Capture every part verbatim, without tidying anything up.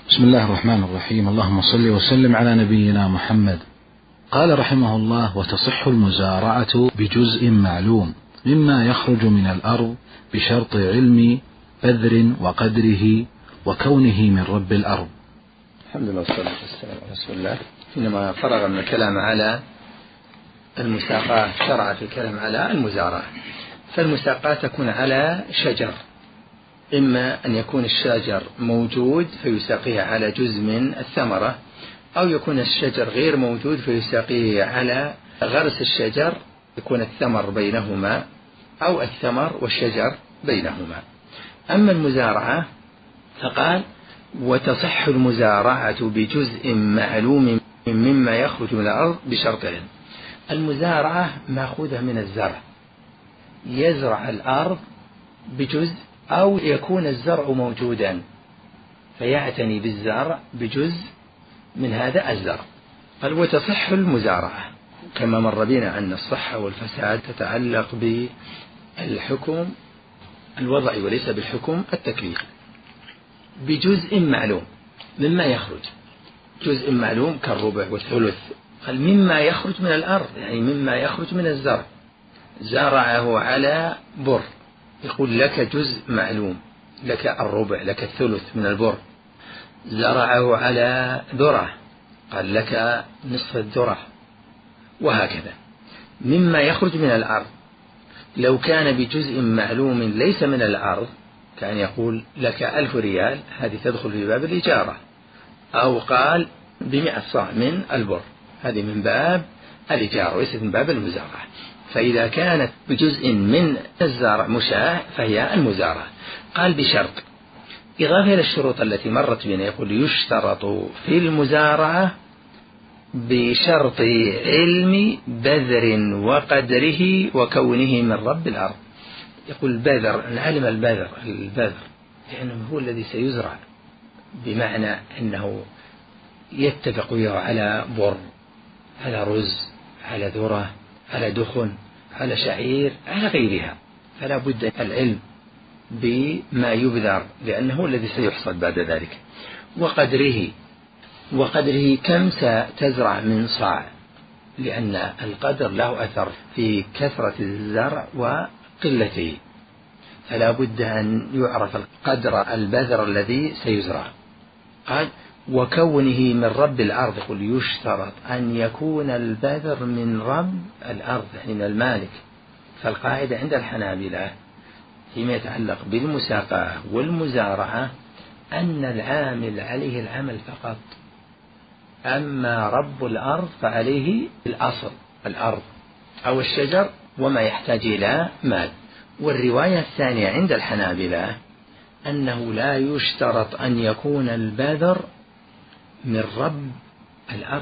بسم الله الرحمن الرحيم. اللهم صل وسلم على نبينا محمد. قال رحمه الله: وتصح المزارعة بجزء معلوم مما يخرج من الأرض بشرط علم بذر وقدره وكونه من رب الأرض. الحمد لله والصلاة والسلام على رسول الله. حينما فرغ من الكلام على المساقات شرع في الكلام على المزارعة. فالمساقات تكون على شجر، إما أن يكون الشجر موجود فيساقيه على جزء من الثمرة، أو يكون الشجر غير موجود فيساقيه على غرس الشجر يكون الثمر بينهما، أو الثمر والشجر بينهما. أما المزارعة فقال: وتصح المزارعة بجزء معلوم مما يخرج من الأرض بشرط علم. المزارعة مأخوذة من الزرع، يزرع الأرض بجزء، أو يكون الزرع موجودا فيعتني بالزرع بجزء من هذا الزرع. قال: وتصح المزارعة، كما مر بنا أن الصحة والفساد تتعلق بالحكم الوضعي وليس بالحكم التكليفي. بجزء معلوم مما يخرج، جزء معلوم كالربع والثلث. قال: مما يخرج من الأرض، يعني مما يخرج من الزرع. زرعه على بر، يقول لك جزء معلوم، لك الربع، لك الثلث من البر. زرعه على ذرة، قال لك نصف الذرة، وهكذا. مما يخرج من الأرض، لو كان بجزء معلوم ليس من الأرض كان يقول لك ألف ريال، هذه تدخل في باب الإجارة. أو قال بمئة صاع من البر، هذه من باب الإجارة وليست من باب المزارعة. فإذا كانت بجزء من الزرع مشاع فهي المزارعة. قال: بشرط، إضافة إلى الشروط التي مرت بنا، يقول: يشترط في المزارعة بشرط علم بذر وقدره وكونه من رب الأرض. يقول بذر، نعلم البذر، البذر لأنه هو الذي سيزرع، بمعنى أنه يتفق على بر، على رز، على ذرة، على دخن، على شعير، على غيرها، فلا بد العلم بما يبذر لأنه الذي سيحصد بعد ذلك. وقدره، وقدره كم ستزرع من صاع، لأن القدر له أثر في كثرة الزرع وقلته، فلا بد أن يعرف القدر البذر الذي سيزرع. قال: وكونه من رب الأرض، يقول يشترط أن يكون البذر من رب الأرض، يعني من المالك. فالقاعدة عند الحنابلة فيما يتعلق بالمساقاة والمزارعة أن العامل عليه العمل فقط، أما رب الأرض فعليه الأصل، الأرض أو الشجر وما يحتاج إلى مال. والرواية الثانية عند الحنابلة أنه لا يشترط أن يكون البذر من رب الأرض،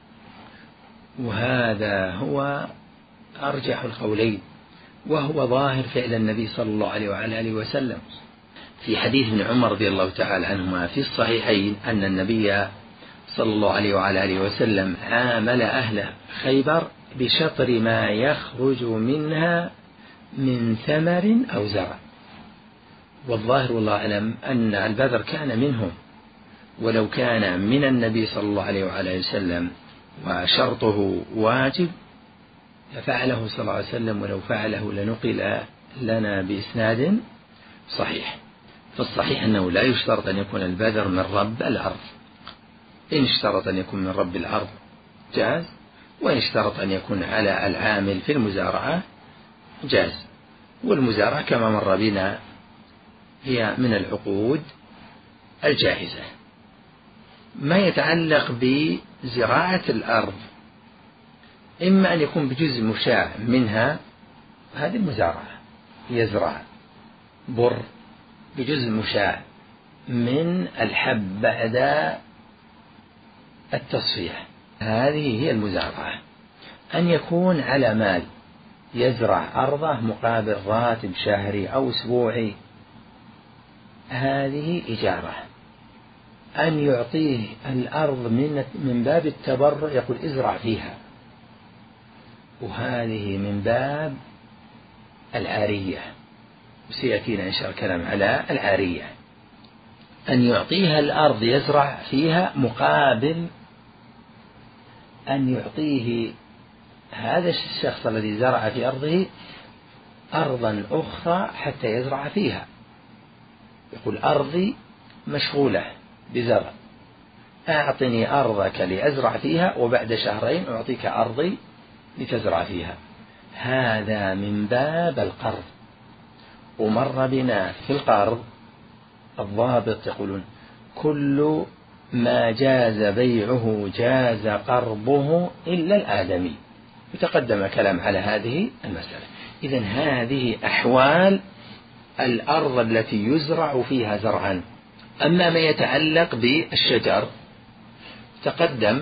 وهذا هو أرجح القولين، وهو ظاهر فعل النبي صلى الله عليه وعلى آله وسلم في حديث ابن عمر رضي الله تعالى عنهما في الصحيحين أن النبي صلى الله عليه وعلى آله وسلم عامل أهل خيبر بشطر ما يخرج منها من ثمر أو زرع. والظاهر والله أعلم أن البذر كان منهم، ولو كان من النبي صلى الله عليه وعلى وسلم وشرطه واجب ففعله صلى الله عليه وسلم، ولو فعله لنقل لنا بإسناد صحيح. فالصحيح أنه لا يشترط أن يكون البذر من رب الأرض، إن اشترط أن يكون من رب الأرض جاز، وإن اشترط أن يكون على العامل في المزارعة جاز. والمزارعة كما مر بنا هي من العقود الجائزة. ما يتعلق بزراعة الأرض إما أن يكون بجزء مشاع منها، هذه المزارعة، يزرع بر بجزء مشاع من الحب بعد التصفية، هذه هي المزارعة. أن يكون على مال، يزرع أرضه مقابل راتب شهري أو أسبوعي، هذه إجارة. أن يعطيه الأرض من من باب التبرع، يقول ازرع فيها، وهذه من باب العارية، وسيأتينا إن شاء الله الكلام على العارية. أن يعطيها الأرض يزرع فيها مقابل أن يعطيه هذا الشخص الذي زرع في أرضه أرضا أخرى حتى يزرع فيها. يقول أرضي مشغولة بزرع، أعطني أرضك لأزرع فيها وبعد شهرين أعطيك أرضي لتزرع فيها. هذا من باب القرض. ومر بنا في القرض الضابط يقولون كل ما جاز بيعه جاز قرضه إلا الآدمي، وتقدم كلام على هذه المسألة. إذن هذه أحوال الأرض التي يزرع فيها زرعا. أما ما يتعلق بالشجر تقدم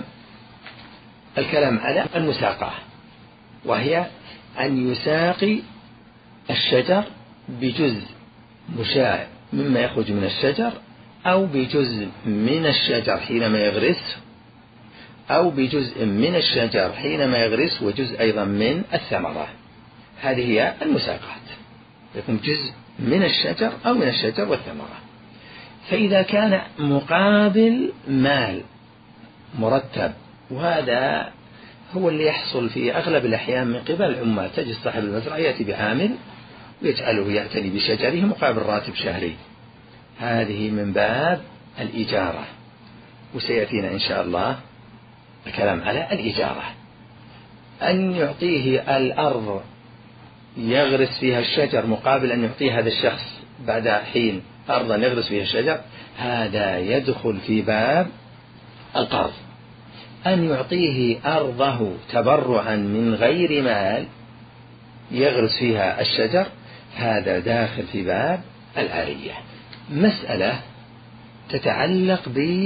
الكلام على المساقة، وهي أن يساقي الشجر بجزء مشاع مما يخرج من الشجر، أو بجزء من الشجر حينما يغرس، أو بجزء من الشجر حينما يغرس وجزء أيضا من الثمرة. هذه هي المساقات، يكون جزء من الشجر أو من الشجر والثمرة. فإذا كان مقابل مال مرتب، وهذا هو اللي يحصل في أغلب الأحيان من قبل العمال، تجد صاحب المزرعة يأتي بعامل ويجعله يعتني بشجره مقابل راتب شهري، هذه من باب الإجارة، وسيأتينا إن شاء الله الكلام على الإجارة. أن يعطيه الأرض يغرس فيها الشجر مقابل أن يعطيه هذا الشخص بعد حين أرضا يغرس فيها الشجر، هذا يدخل في باب القرض. أن يعطيه أرضه تبرعا من غير مال يغرس فيها الشجر، هذا داخل في باب العارية. مسألة تتعلق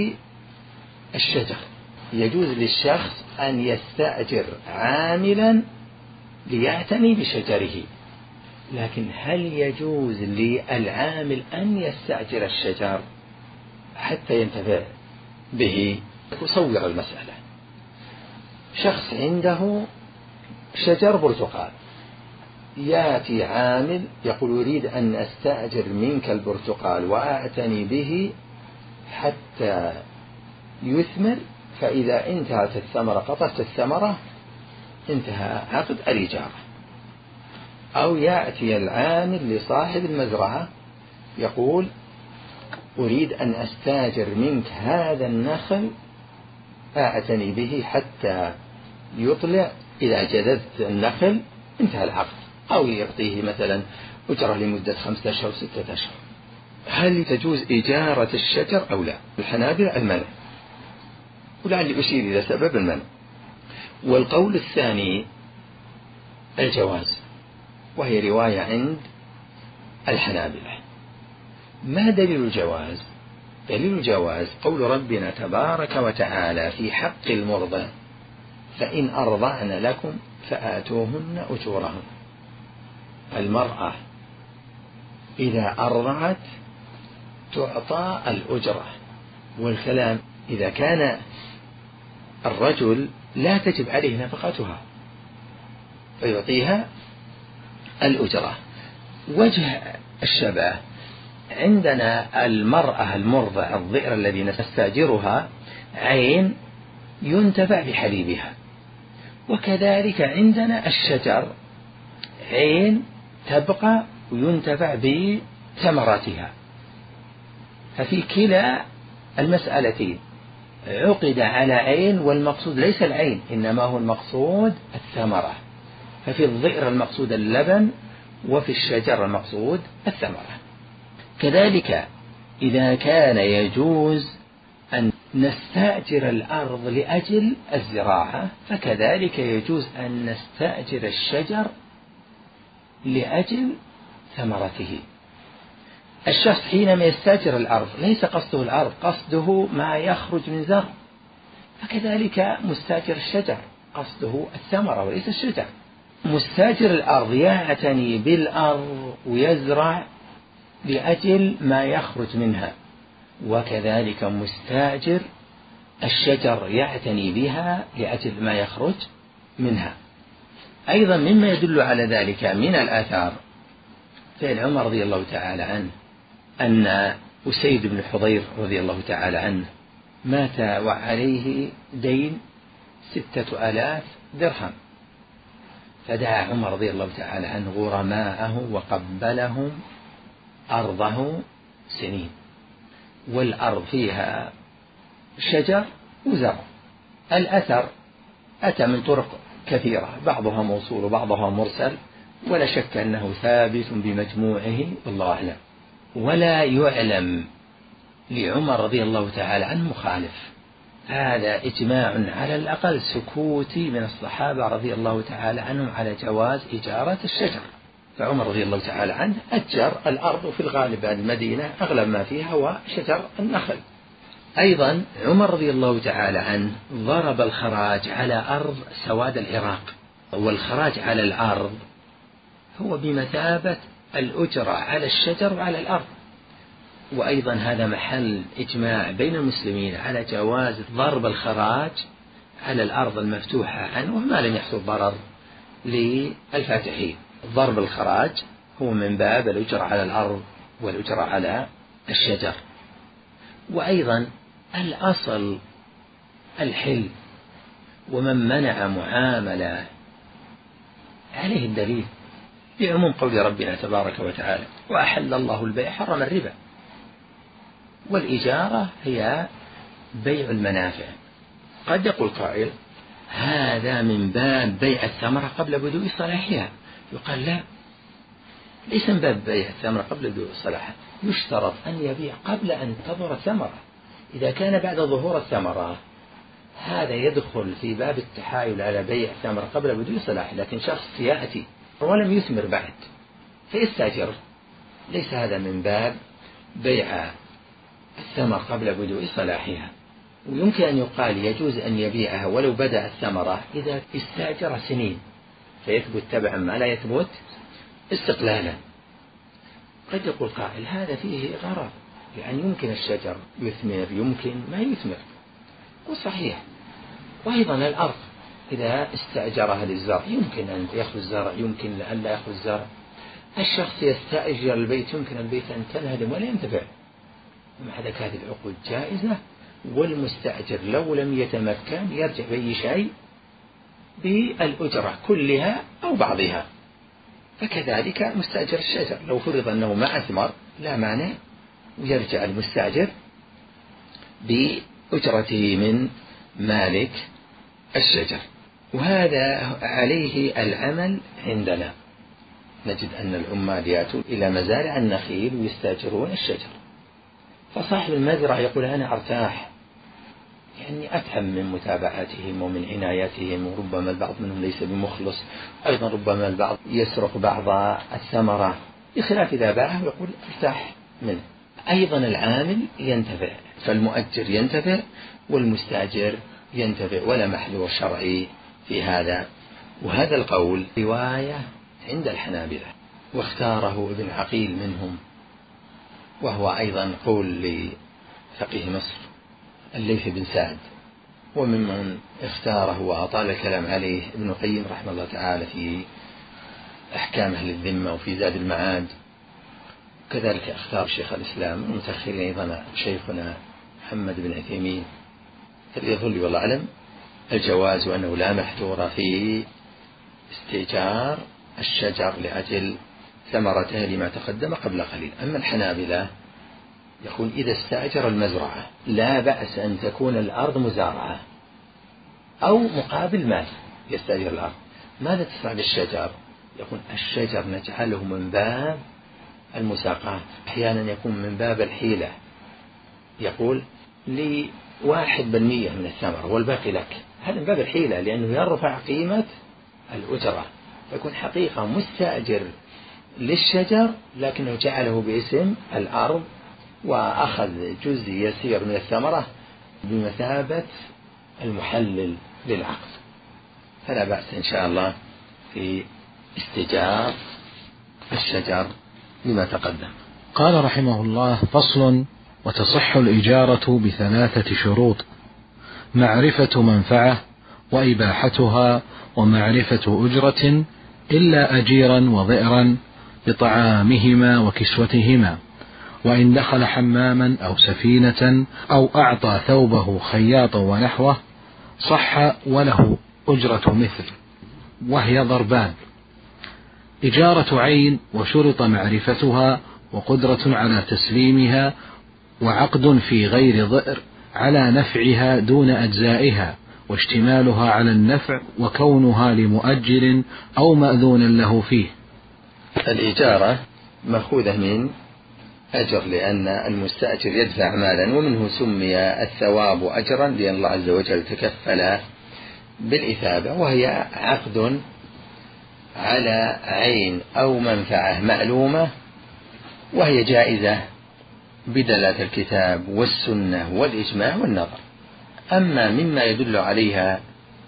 بالشجر، يجوز للشخص أن يستأجر عاملا ليعتني بشجره، لكن هل يجوز للعامل أن يستأجر الشجر حتى ينتفع به؟ صور المسألة. شخص عنده شجر برتقال، يأتي عامل يقول يريد أن أستأجر منك البرتقال وأعتني به حتى يثمر، فإذا انتهت الثمرة قطعت الثمرة انتهى عقد الإجارة. أو يأتي العامل لصاحب المزرعة يقول أريد أن أستأجر منك هذا النخل أعتني به حتى يطلع، إذا جددت النخل انتهى العقد. أو يعطيه مثلا أجرة لمدة خمسة أشهر ستة أشهر. هل تجوز إجارة الشجر أو لا؟ الحنابلة المنع، ولعلي أشير إلى سبب المنع. والقول الثاني الجواز، وهي رواية عند الحنابلة. ما دليل الجواز؟ دليل الجواز قول ربنا تبارك وتعالى في حق المرضع: فإن أرضعن لكم فآتوهن أجورهن. المرأة إذا أرضعت تعطى الأجرة، والكلام إذا كان الرجل لا تجب عليه نفقتها فيعطيها الأجرة. وجه الشبه عندنا المرأة المرضع الضئر الذي نستأجرها عين ينتفع بحليبها، وكذلك عندنا الشجر عين تبقى وينتفع بثمراتها. ففي كلا المسألتين عقد على عين، والمقصود ليس العين إنما هو المقصود الثمرة. ففي الضئر المقصود اللبن، وفي الشجر المقصود الثمرة. كذلك إذا كان يجوز أن نستأجر الأرض لأجل الزراعة، فكذلك يجوز أن نستأجر الشجر لأجل ثمرته. الشخص حينما يستأجر الأرض ليس قصده الأرض، قصده ما يخرج من زرع، فكذلك مستأجر الشجر قصده الثمرة وليس الشجر. مستأجر الأرض يعتني بالأرض ويزرع لأجل ما يخرج منها، وكذلك مستأجر الشجر يعتني بها لأجل ما يخرج منها. أيضا مما يدل على ذلك من الآثار فعل عمر رضي الله تعالى عنه أن وسيد بن حضير رضي الله تعالى عنه مات وعليه دين ستة آلاف درهم، فدعا عمر رضي الله تعالى عنه غرماءه وقبلهم أرضه سنين، والأرض فيها شجر وزرع. الأثر أتى من طرق كثيرة، بعضها موصول وبعضها مرسل، ولا شك أنه ثابت بمجموعه والله أعلم. ولا يعلم لعمر رضي الله تعالى عنه مخالف، هذا إجماع على الأقل سكوتي من الصحابة رضي الله تعالى عنهم على جواز إجارة الشجر. فعمر رضي الله تعالى عنه أجر الأرض، في الغالب المدينة أغلب ما فيها هو شجر النخل. أيضا عمر رضي الله تعالى عنه ضرب الخراج على أرض سواد العراق، والخراج على الأرض هو بمثابة الأجرة على الشجر وعلى الأرض. وأيضا هذا محل إجماع بين المسلمين على جواز ضرب الخراج على الأرض المفتوحة عنه وما لم يحصل ضرر للفاتحين. ضرب الخراج هو من باب الأجرة على الأرض والأجرة على الشجر. وأيضا الأصل الحل، ومن منع معاملة عليه الدليل بعموم قول ربنا تبارك وتعالى وأحل الله البيع حرم الربا. والإجارة هي بيع المنافع. قد يقول قائل هذا من باب بيع الثمرة قبل بدء صلاحها، يقال لا، ليس من باب بيع الثمرة قبل بدء صلاحها، يشترط أن يبيع قبل أن تظهر الثمرة. إذا كان بعد ظهور الثمرة هذا يدخل في باب التحايل على بيع الثمرة قبل بدء صلاحها. لكن شخص يأتي ولم يثمر بعد فيستأجر، ليس هذا من باب بيع الثمر قبل بدء صلاحها. ويمكن أن يقال يجوز أن يبيعها ولو بدأ الثمرة إذا استأجر سنين، فيثبت تبعا ما لا يثبت استقلالا. قد يقول قائل هذا فيه غرض، يعني يمكن الشجر يثمر يمكن ما يثمر، وصحيح. وأيضا الأرض إذا استأجرها للزرع يمكن أن يأخذ الزرع يمكن أن لا يأخذ الزرع. الشخص يستأجر البيت يمكن البيت أن تنهدم ولا ينتفع، ومع ذلك هذه العقود جائزة. والمستأجر لو لم يتمكن يرجع بأي شيء بالأجرة كلها أو بعضها. فكذلك مستأجر الشجر لو فرض أنه ما أثمر لا مانع، ويرجع المستأجر بأجرته من مالك الشجر. وهذا عليه العمل عندنا، نجد أن العمال يأتون إلى مزارع النخيل ويستأجرون الشجر، فصاحب المزرعة يقول أنا أرتاح، يعني أفهم من متابعتهم ومن عنايتهم، وربما البعض منهم ليس بمخلص، أيضا ربما البعض يسرق بعض الثمرة، بخلاف إذا باعه يقول ارتاح منه. أيضا العامل ينتفع، فالمؤجر ينتفع والمستأجر ينتفع، ولا محذور شرعي في هذا. وهذا القول رواية عند الحنابلة، واختاره ابن عقيل منهم، وهو أيضا قول لفقيه مصر الليث بن سعد، وممن اختاره وأطال الكلام عليه ابن القيم رحمه الله تعالى في أحكام أهل الذمة وفي زاد المعاد. كذلك اختار شيخ الإسلام المتأخرين أيضا شيخنا محمد بن عثيمين. فليظل والله أعلم الجواز، وأنه لا محذور في استئجار الشجر لأجل ثمرته لما تقدم قبل قليل. أما الحنابلة يقول إذا استأجر المزرعة لا بأس أن تكون الأرض مزارعة أو مقابل مال يستأجر الأرض. ماذا تفعل بالشجر؟ يقول الشجر نجعله من باب المساقات، أحيانا يكون من باب الحيلة، يقول لي واحد بالمية من الثمر والباقي لك، هذا من باب الحيلة لأنه يرفع قيمة الأجرة، فيكون حقيقة مستأجر للشجر لكنه جعله باسم الأرض وأخذ جزء يسير من الثمرة بمثابة المحلل للعقد. فلا بأس إن شاء الله في استئجار الشجر لما تقدم. قال رحمه الله: فصل: وتصح الإجارة بثلاثة شروط: معرفة منفعة، وإباحتها، ومعرفة أجرة، إلا أجيرا وضئرا بطعامهما وكسوتهما، وإن دخل حماما أو سفينة أو أعطى ثوبه خياطا ونحوه صح وله أجرة مثل، وهي ضربان: إجارة عين وشرط معرفتها وقدرة على تسليمها، وعقد في غير ضئر على نفعها دون أجزائها، واشتمالها على النفع وكونها لمؤجر أو مأذون له فيه. الإجارة مأخوذة من أجر، لأن المستأجر يدفع مالا، ومنه سمي الثواب أجرا لأن الله عز وجل تكفل بالإثابة، وهي عقد على عين أو منفعة معلومة، وهي جائزة بدلالة الكتاب والسنة والإجماع والنظر. أما مما يدل عليها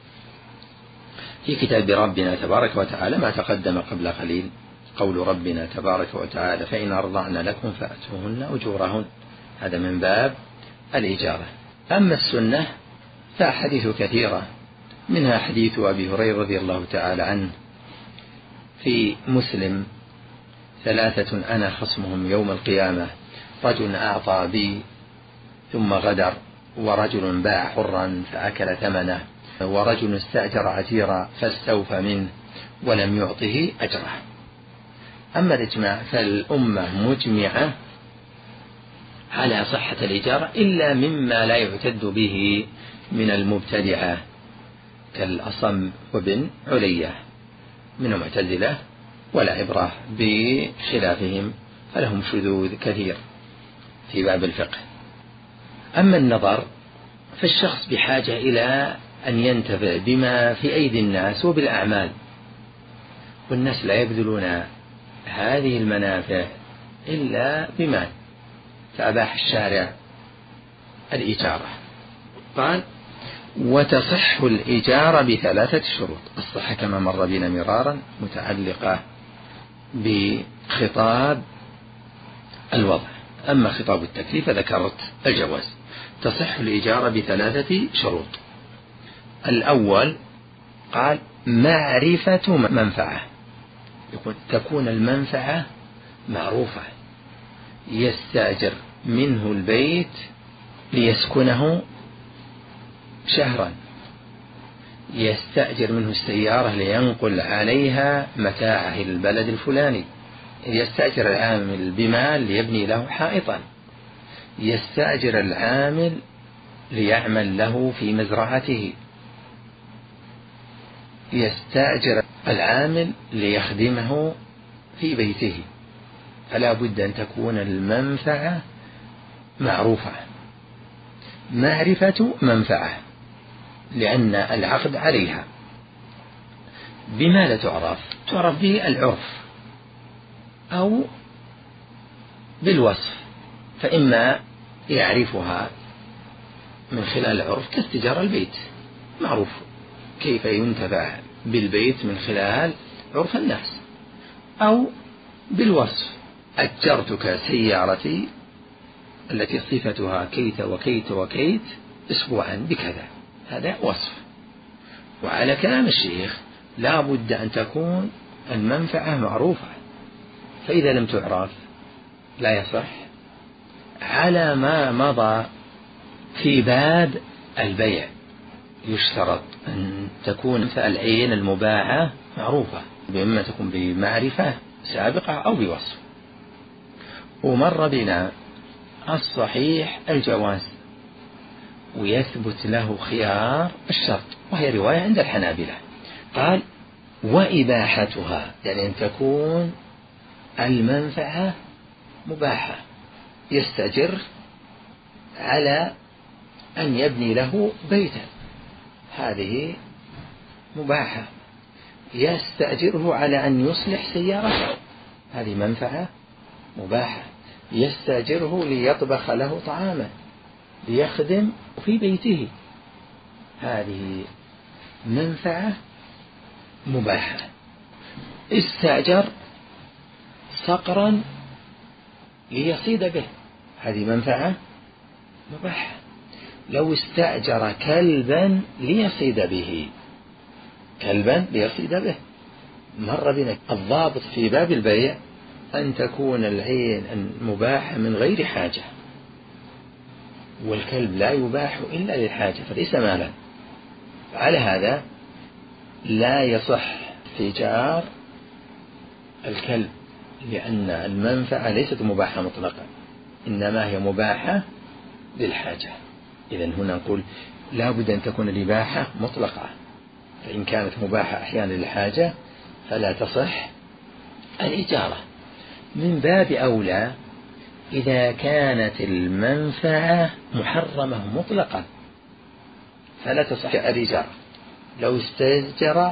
في كتاب ربنا تبارك وتعالى ما تقدم قبل قليل، قول ربنا تبارك وتعالى: فإن أرضعن لكم فأتوهن أجورهن، هذا من باب الإجارة. أما السنة فأحاديث كثيرة، منها حديث أبي هريرة رضي الله تعالى عنه في مسلم: ثلاثة أنا خصمهم يوم القيامة: رجل أعطى بي ثم غدر، ورجل باع حرا فأكل ثمنه، ورجل استأجر عتيرا فاستوفى منه ولم يعطه أجره. أما الإجماع فالأمة مجمعة على صحة الإجارة، إلا مما لا يعتد به من المبتدعة كالأصم وابن علية من المعتزلة، ولا عبرة بخلافهم، فلهم شذوذ كثير في باب الفقه. أما النظر فالشخص بحاجة إلى أن ينتفع بما في أيدي الناس وبالأعمال، والناس لا يبذلون هذه المنافع إلا بمال، فأباح الشارع الإجارة. قال: وتصح الإجارة بثلاثة شروط. الصحة كما مر بنا مرارا متعلقة بخطاب الوضع، أما خطاب التكليف ذكرت الجواز. تصح الإجارة بثلاثة شروط. الأول قال: معرفة منفعة، يقول تكون المنفعة معروفة، يستأجر منه البيت ليسكنه شهرا، يستأجر منه السيارة لينقل عليها متاعه إلى البلد الفلاني، يستأجر العامل بمال ليبني له حائطا، يستأجر العامل ليعمل له في مزرعته، يستأجر العامل ليخدمه في بيته. فلا بد أن تكون المنفعة معروفة. معرفة منفعة لأن العقد عليها. بما لا تعرف؟ تعرف بالعرف أو بالوصف، فإما يعرفها من خلال العرف كاستجار البيت، معروف كيف ينتفع بالبيت من خلال عرف الناس، أو بالوصف: أجرتك سيارتي التي صفتها كيت وكيت وكيت أسبوعا بكذا، هذا وصف. وعلى كلام الشيخ لا بد أن تكون المنفعة معروفة، فإذا لم تعرف لا يصح. على ما مضى في باب البيع يشترط أن تكون العين المباعة معروفة، بإما تكون بمعرفة سابقة أو بوصف. ومر بنا الصحيح الجواز، ويثبت له خيار الشرط، وهي رواية عند الحنابلة. قال: وإباحتها، يعني أن تكون المنفعة مباحة، يستأجر على أن يبني له بيتا، هذه مباحة. يستأجره على أن يصلح سيارته، هذه منفعة مباحة. يستأجره ليطبخ له طعاما، ليخدم في بيته، هذه منفعة مباحة. استأجر صقرا ليصيد به، هذه منفعة مباحة. لو استأجر كلبا ليصيد به، كلبا ليصيد به، مر بنا الضابط في باب البيع أن تكون العين مباحة من غير حاجة، والكلب لا يباح إلا للحاجة فليس مالا. على هذا لا يصح استئجار الكلب، لأن المنفعة ليست مباحة مطلقا، إنما هي مباحة للحاجة. إذن هنا نقول لا بد أن تكون الإباحة مطلقة، فإن كانت مباحة أحيانا للحاجة فلا تصح الإجارة. من باب أولى إذا كانت المنفعة محرمة مطلقا فلا تصح الإجارة. لو استأجر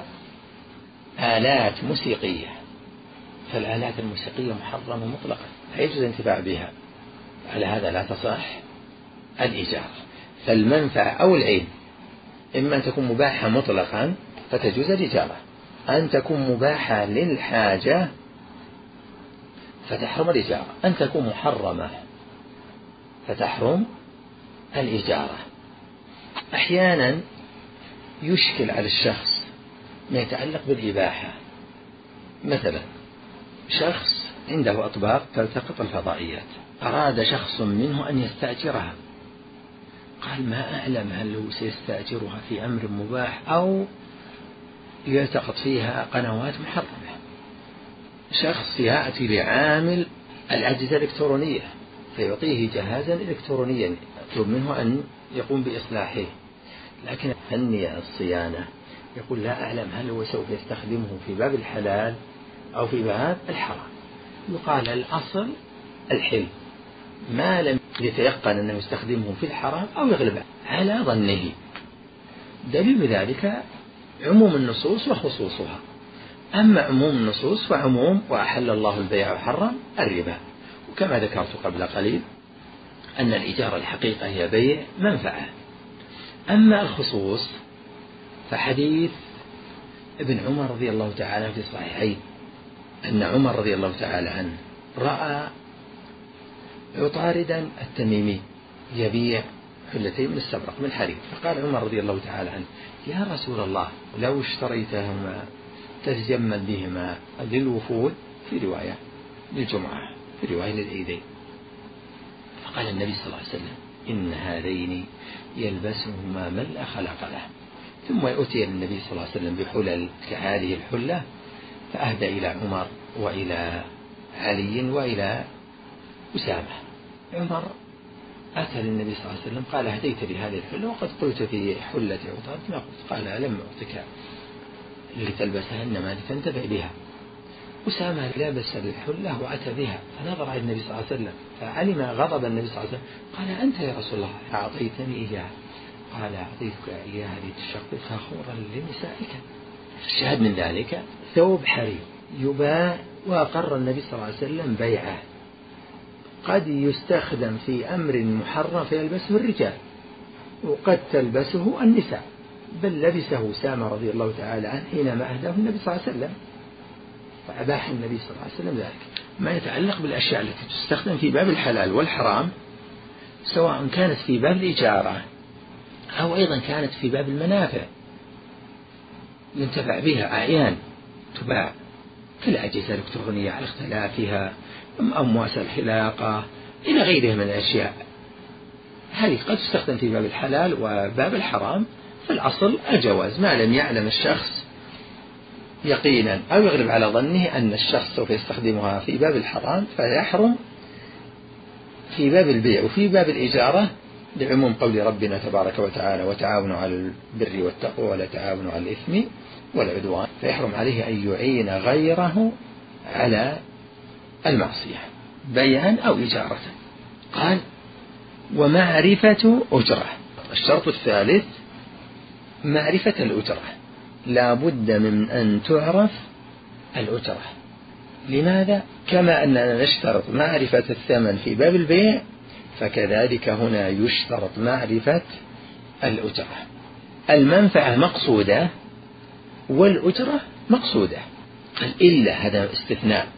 آلات موسيقية فالآلات الموسيقية محرمة مطلقا لا يجوز الانتفاع بها، على هذا لا تصح الإجارة. فالمنفعة أو العين إما أن تكون مباحة مطلقا فتجوز الإجارة، أن تكون مباحة للحاجة فتحرم الإجارة، أن تكون محرمة فتحرم الإجارة. أحيانا يشكل على الشخص ما يتعلق بالإباحة، مثلا شخص عنده أطباق تلتقط الفضائيات، أراد شخص منه أن يستأجرها، قال ما أعلم هل هو سيستأجرها في أمر مباح أو يلتقط فيها قنوات محرمة. شخص يأتي لعامل الأجهزة الإلكترونية فيعطيه جهازا إلكترونيا يطلب منه أن يقوم بإصلاحه، لكن فني الصيانة يقول لا أعلم هل هو سوف يستخدمه في باب الحلال أو في باب الحرام. يقال الأصل الحل ما لم يتيقن أنه يستخدمه في الحرام أو يغلب على ظنه. دليل ذلك عموم النصوص وخصوصها. أما عموم النصوص فعموم وأحل الله البيع وحرم الربا، وكما ذكرت قبل قليل أن الإجارة الحقيقة هي بيع منفعة. أما الخصوص فحديث ابن عمر رضي الله تعالى في الصحيحين أن عمر رضي الله تعالى عنه رأى عطاردا التميمي يبيع حلتين من السبرق من حرير، فقال عمر رضي الله تعالى عنه يا رسول الله لو اشتريتهما تتجمل بهما للوفود، في رواية للجمعة، في رواية للعيدين. فقال النبي صلى الله عليه وسلم إن هذين يلبسهما من لا خلق له. ثم أتي النبي صلى الله عليه وسلم بحلل كهذه الحلة فأهدى إلى عمر وإلى علي وإلى أسامة. عمر أتى للنبي صلى الله عليه وسلم قال هديت لي هذه الحلة وقد قلت في حلة عطارد ما قلت، قال لم أعطك لتلبسها إنما لتنتفع بها. أسامة لابس الحلة وأتى بها فنظر على النبي صلى الله عليه وسلم فعلم غضب النبي صلى الله عليه وسلم، قال أنت يا رسول الله أعطيتني إياها؟ قال أعطيتك إياها لتشققها خورا لنسائك. الشاهد من ذلك ثوب حرير يباع وأقر النبي صلى الله عليه وسلم بيعه، قد يستخدم في أمر محرم فيلبسه الرجال وقد تلبسه النساء، بل لبسه أسامة رضي الله تعالى عنه حينما أهداه النبي صلى الله عليه وسلم، فأباح النبي صلى الله عليه وسلم ذلك. ما يتعلق بالأشياء التي تستخدم في باب الحلال والحرام سواء كانت في باب الإجارة أو أيضا كانت في باب المنافع ينتفع بها أعيان تباع كالأجهزة الإلكترونية على اختلافها، أمواس الحلاقة إلى غيرها من الأشياء، هذه قد تستخدم في باب الحلال وباب الحرام، فالأصل الجواز ما لم يعلم الشخص يقينا أو يغلب على ظنه أن الشخص سوف يستخدمها في باب الحرام فيحرم في باب البيع وفي باب الإجارة، لعموم قول ربنا تبارك وتعالى وتعاونوا على البر والتقوى ولا تعاونوا على الإثم والعدوان، فيحرم عليه أن يعين غيره على المعصية بيعا أو إجارة. قال ومعرفة أجرة. الشرط الثالث معرفة الأجرة، لا بد من أن تعرف الأجرة. لماذا؟ كما أننا نشترط معرفة الثمن في باب البيع فكذلك هنا يشترط معرفة الأجرة. المنفعة مقصودة والأجرة مقصودة. قال إلا، هذا استثناء،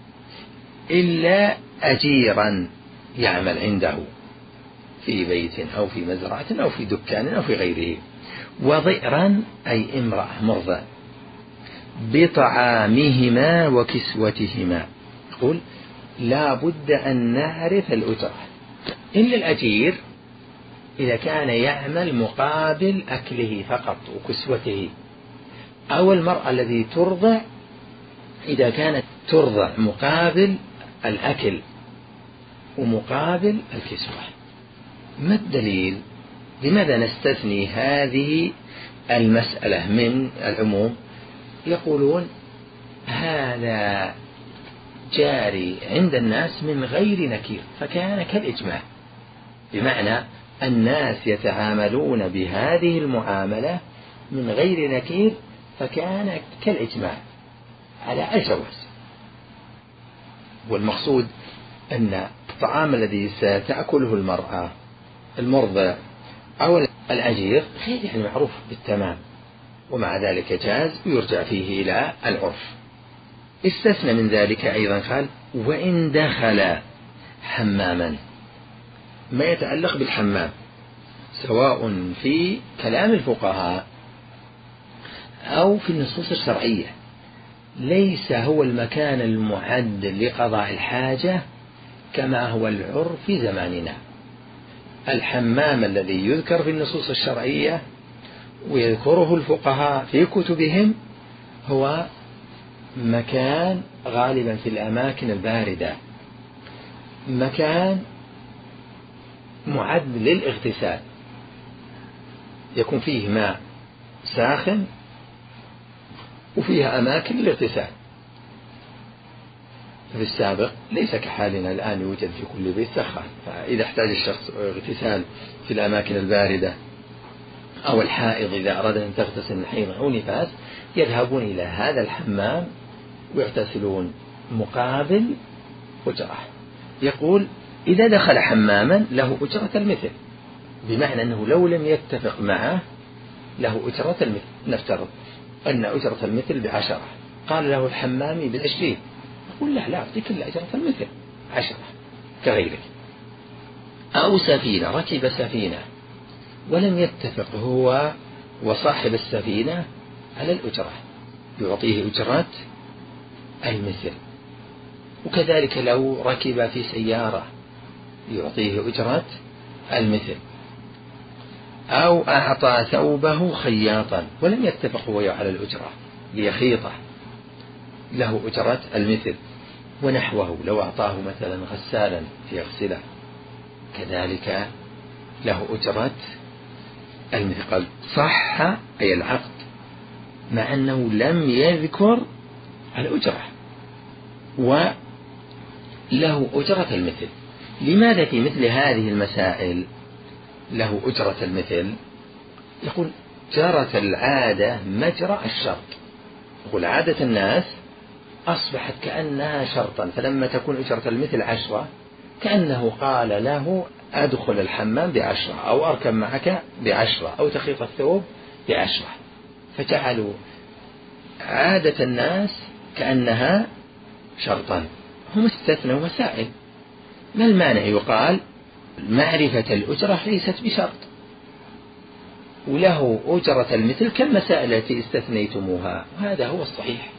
إلا أجيرا يعمل عنده في بيت أو في مزرعة أو في دكان أو في غيره، وضئرا أي امرأة مرضى بطعامهما وكسوتهما. يقول لا بد أن نعرف الأجرة إلا الأجير إذا كان يعمل مقابل أكله فقط وكسوته، أو المرأة التي ترضع إذا كانت ترضع مقابل الأكل ومقابل الكسوة. ما الدليل؟ لماذا نستثني هذه المسألة من العموم؟ يقولون هذا جاري عند الناس من غير نكير فكان كالإجماع، بمعنى الناس يتعاملون بهذه المعاملة من غير نكير فكان كالإجماع على الجواز. والمقصود أن الطعام الذي ستأكله المرأة المرضع أو الأجير غير يعني معروف بالتمام، ومع ذلك جاز ويرجع فيه إلى العرف. استثنى من ذلك أيضا قال وإن دخل حماما، ما يتعلق بالحمام سواء في كلام الفقهاء أو في النصوص الشرعية ليس هو المكان المعد لقضاء الحاجة كما هو العرف في زماننا. الحمام الذي يذكر في النصوص الشرعية ويذكره الفقهاء في كتبهم هو مكان غالبا في الأماكن الباردة، مكان معد للاغتسال يكون فيه ماء ساخن وفيها أماكن للاغتسال. في السابق ليس كحالنا الآن يوجد في كل بيت سخان، فإذا احتاج الشخص اغتسال في الأماكن الباردة أو الحائض إذا أراد أن تغتسل من حيض أو نفاس يذهبون إلى هذا الحمام ويغتسلون مقابل أجرة. يقول إذا دخل حماما له أجرة المثل، بمعنى أنه لو لم يتفق معه له أجرة المثل. نفترض أن أجرة المثل بعشرة، قال له الحمامي بالعشرين، يقول لا لا أعطيك إلا أجرة المثل عشرة كغيرك. أو سفينة، ركب سفينة ولم يتفق هو وصاحب السفينة على الأجرة، يعطيه أجرة المثل. وكذلك لو ركب في سيارة يعطيه أجرة المثل. أو أعطى ثوبه خياطا ولم يتفق هو على الأجرة ليخيطه، له أجرة المثل. ونحوه لو أعطاه مثلا غسالا ليغسله كذلك له أجرة المثل. صح أي العقد مع أنه لم يذكر الأجرة وله أجرة المثل. لماذا في مثل هذه المسائل له أجرة المثل؟ يقول جرت العادة مجرى الشرط. يقول عادة الناس أصبحت كأنها شرطا، فلما تكون أجرة المثل عشرة كأنه قال له أدخل الحمام بعشرة أو أركب معك بعشرة أو تخيط الثوب بعشرة، فجعلوا عادة الناس كأنها شرطا. هم استثنوا مسائل. ما المانع يقال معرفة الأجرة ليست بشرط وله أجرة المثل كالمسائل التي استثنيتموها، وهذا هو الصحيح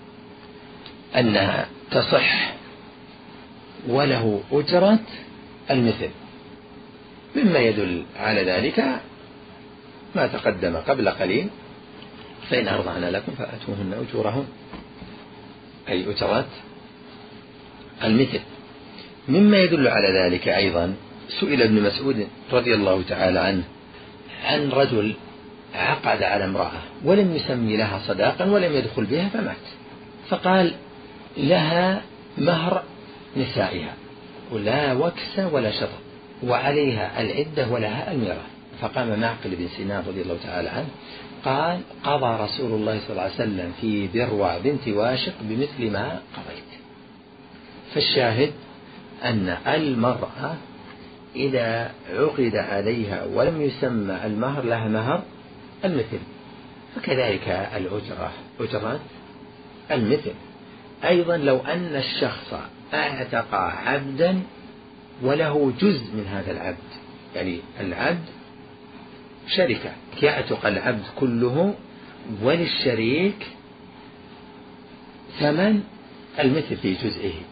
أنها تصح وله أجرة المثل. مما يدل على ذلك ما تقدم قبل قليل فإن أرضعن لكم فأتوهن أجورهن، أي أجرة المثل. مما يدل على ذلك أيضا سئل ابن مسعود رضي الله تعالى عنه عن رجل عقد على امرأة ولم يسمي لها صداقا ولم يدخل بها فمات، فقال لها مهر نسائها ولا وكس ولا شطر وعليها العدة ولها الميراث. فقام معقل بن سنان رضي الله تعالى عنه قال قضى رسول الله صلى الله عليه وسلم في ذروة بنت واشق بمثل ما قضيت. فالشاهد أن المرأة إذا عقد عليها ولم يسمى المهر لها مهر المثل، فكذلك الأجرة أجرة المثل. أيضا لو أن الشخص اعتق عبدا وله جزء من هذا العبد، يعني العبد شركة يعتق العبد كله وللشريك ثمن المثل في جزئه،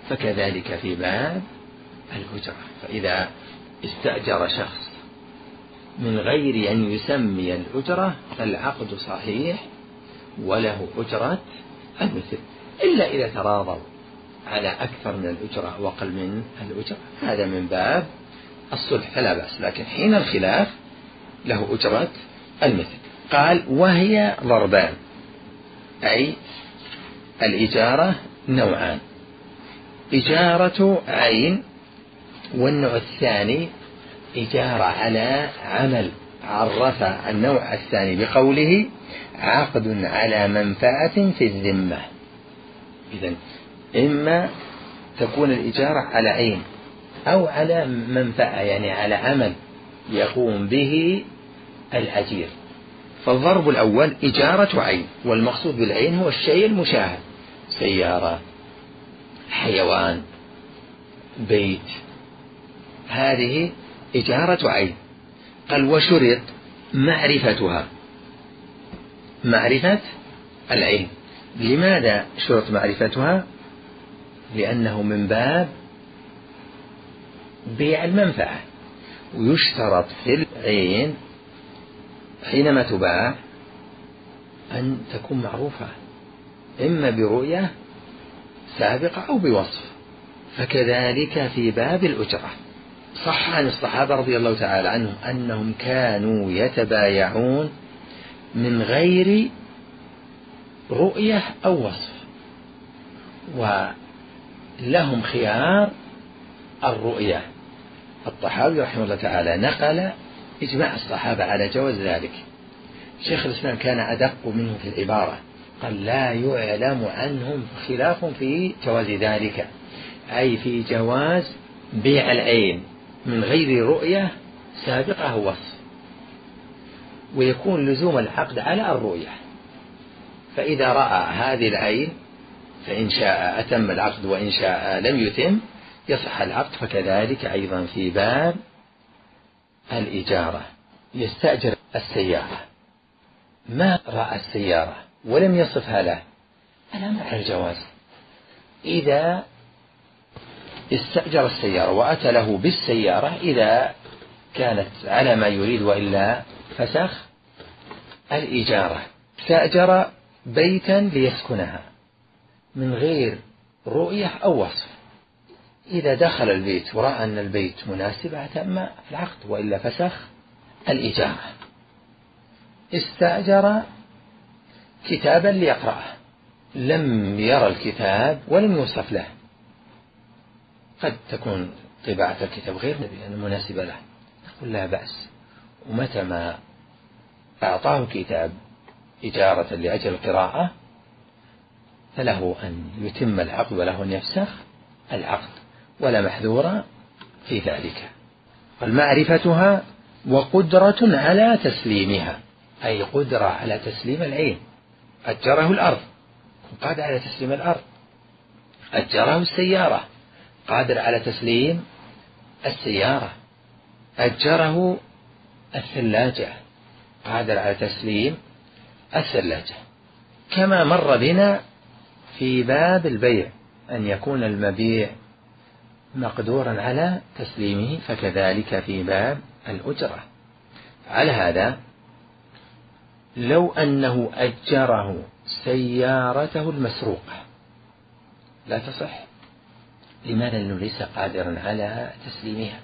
فكذلك في باب الأجرة. فإذا استأجر شخص من غير أن يسمي الأجرة فالعقد صحيح وله أجرة المثل، إلا إذا تراضوا على أكثر من الأجرة وأقل من الأجرة، هذا من باب الصلح فلا بأس، لكن حين الخلاف له أجرة المثل. قال وهي ضربان، أي الإجارة نوعان: إجارة عين، والنوع الثاني إجارة على عمل. عرف النوع الثاني بقوله عقد على منفعة في الذمة. إذن إما تكون الإجارة على عين أو على منفعة، يعني على عمل يقوم به الأجير. فالضرب الأول إجارة عين، والمقصود بالعين هو الشيء المشاهد: سيارة، حيوان، بيت، هذه إجارة عين. قال وشرط معرفتها، معرفة العين. لماذا شرط معرفتها؟ لأنه من باب بيع المنفعة، ويشترط في العين حينما تباع أن تكون معروفة إما برؤية سابقة أو بوصف. فكذلك في باب الأجرة. صح عن الصحابة رضي الله تعالى عنهم أنهم كانوا يتبايعون من غير رؤية أو وصف، ولهم خيار الرؤية. الطحاوي رحمه الله تعالى نقل إجماع الصحابة على جواز ذلك. شيخ الإسلام كان أدق منه في العبارة، قال لا يعلم عنهم خلاف في جواز ذلك، أي في جواز بيع العين من غير رؤية سابقة أو وصف، ويكون لزوم العقد على الرؤية. فإذا رأى هذه العين فإن شاء أتم العقد، وإن شاء لم يتم يصح العقد. فكذلك أيضا في باب الإجارة. يستأجر السيارة، ما رأى السيارة ولم يصفها له، الأمر على الجواز. إذا استأجر السيارة وأتى له بالسيارة إذا كانت على ما يريد، وإلا فسخ الإجارة. استأجر بيتا ليسكنها من غير رؤية أو وصف، إذا دخل البيت ورأى أن البيت مناسب أتم في العقد، وإلا فسخ الإجارة. استأجر كتابا ليقرأه، لم يرى الكتاب ولم يوصف له، قد تكون طباعة الكتاب غير مناسبة له، نقول لا بأس. ومتى ما أعطاه كتاب إجارة لأجل القراءة فله أن يتم العقد وله أن يفسخ العقد، ولا محذور في ذلك. المعرفتها وقدرة على تسليمها، أي قدرة على تسليم العين. أجره الأرض قادر على تسليم الأرض، أجره السيارة قادر على تسليم السيارة، أجره الثلاجة قادر على تسليم الثلاجة. كما مر بنا في باب البيع أن يكون المبيع مقدورا على تسليمه، فكذلك في باب الأجرة. على هذا لو أنه أجره سيارته المسروقة لا تصح. لماذا؟ لأنه ليس قادرا على تسليمها.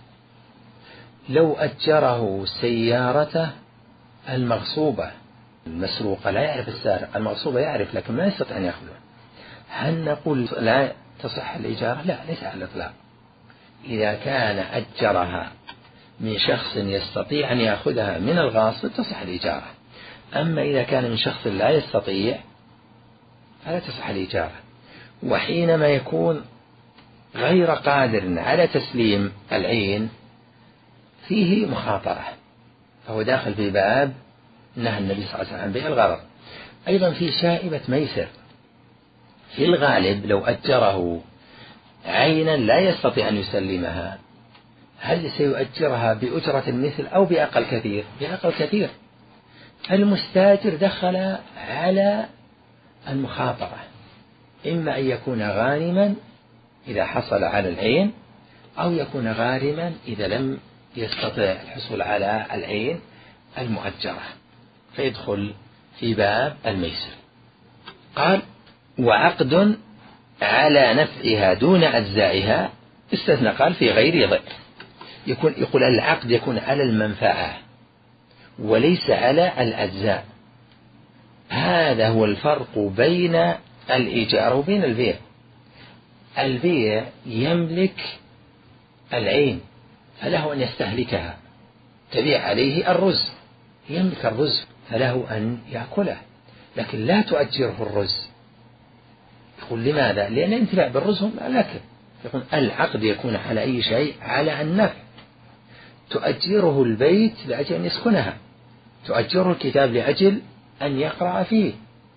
لو أجره سيارته المغصوبة، المسروقة لا يعرف السارق، المغصوبة يعرف لكن ما يستطيع أن يأخذها، هل نقول لا تصح الإجارة؟ لا، ليس على الإطلاق. إذا كان أجرها من شخص يستطيع أن يأخذها من الغاصب تصح الإجارة. أما إذا كان من شخص لا يستطيع فلا تصح الإجارة. وحينما يكون غير قادر على تسليم العين فيه مخاطرة، فهو داخل في باب نهى النبي صلى الله عليه وسلم عن بيع الغرر. أيضا في شائبة ميسر، في الغالب لو أجره عينا لا يستطيع أن يسلمها هل سيؤجرها بأجرة المثل أو بأقل كثير؟ بأقل كثير. المستاجر دخل على المخاطرة، إما أن يكون غانما إذا حصل على العين، أو يكون غارما إذا لم يستطع الحصول على العين المؤجرة، فيدخل في باب الميسر. قال: وعقد على نفعها دون أجزائها استثنى، قال في غير ضئر. يكون يقول العقد يكون على المنفعة وليس على الأجزاء. هذا هو الفرق بين الإيجار وبين البيع. البيع يملك العين فله أن يستهلكها، تبيع عليه الرز، يملك الرز فله أن يأكله، لكن لا تؤجره الرز. يقول لماذا؟ لأن الانتفاع بالرز هم لك. يقول العقد يكون على أي شيء؟ على النفع. تؤجره البيت لأجل أن يسكنها، تؤجره الكتاب لأجل أن يقرأ فيه،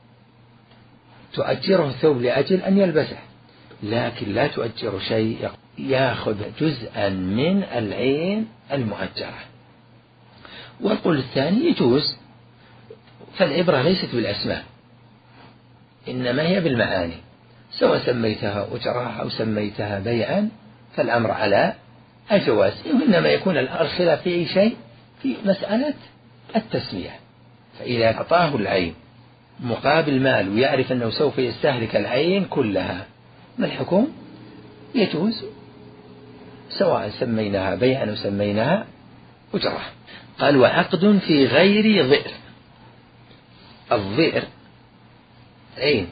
تؤجره الثوب لأجل أن يلبسه، لكن لا تؤجر شيء يأخذ جزءا من العين المؤجرة. والقول الثاني يجوز، فالعبرة ليست بالأسماء إنما هي بالمعاني، سواء سميتها أجرة أو سميتها بيعا فالأمر على الجواز. إنما يكون الخلاف في أي شيء في مسألة التسمية. فإذا أعطاه العين مقابل مال ويعرف أنه سوف يستهلك العين كلها، ما الحكم؟ يجوز، سواء سميناها بيعا أو سميناها أجرة. قال: وعقد في غير ضئر. الضئر عين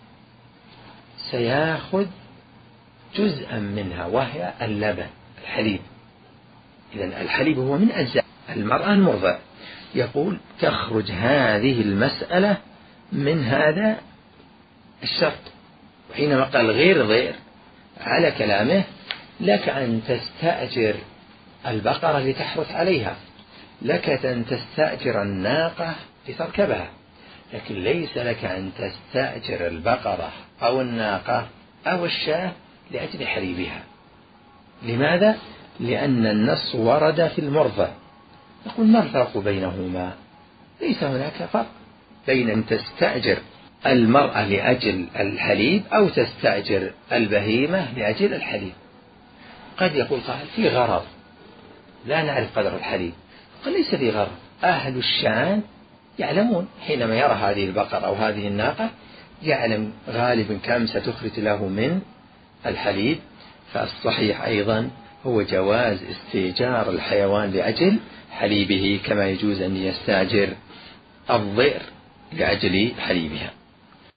سيأخذ جزءا منها وهي اللبن، الحليب. إذن الحليب هو من أجزاء المرأة المرضع. يقول: تخرج هذه المسألة من هذا الشرط. وحينما قال غير ضئر على كلامه لك أن تستأجر البقرة لتحرث عليها، لك أن تستأجر الناقة لتركبها، لكن ليس لك أن تستأجر البقرة أو الناقة أو الشاة لأجل حليبها. لماذا؟ لأن النص ورد في المرضع. يقول: ما الفرق بينهما؟ ليس هناك فرق بين أن تستأجر المرأة لأجل الحليب أو تستأجر البهيمة لأجل الحليب. قد يقول قائل: في غرض لا نعرف قدر الحليب. قال: ليس في غرض، أهل الشان يعلمون حينما يرى هذه البقرة أو هذه الناقة يعلم غالبا كم ستخرج له من الحليب. فالصحيح أيضا هو جواز استئجار الحيوان لأجل حليبه، كما يجوز أن يستأجر الضئر لأجل حليبها.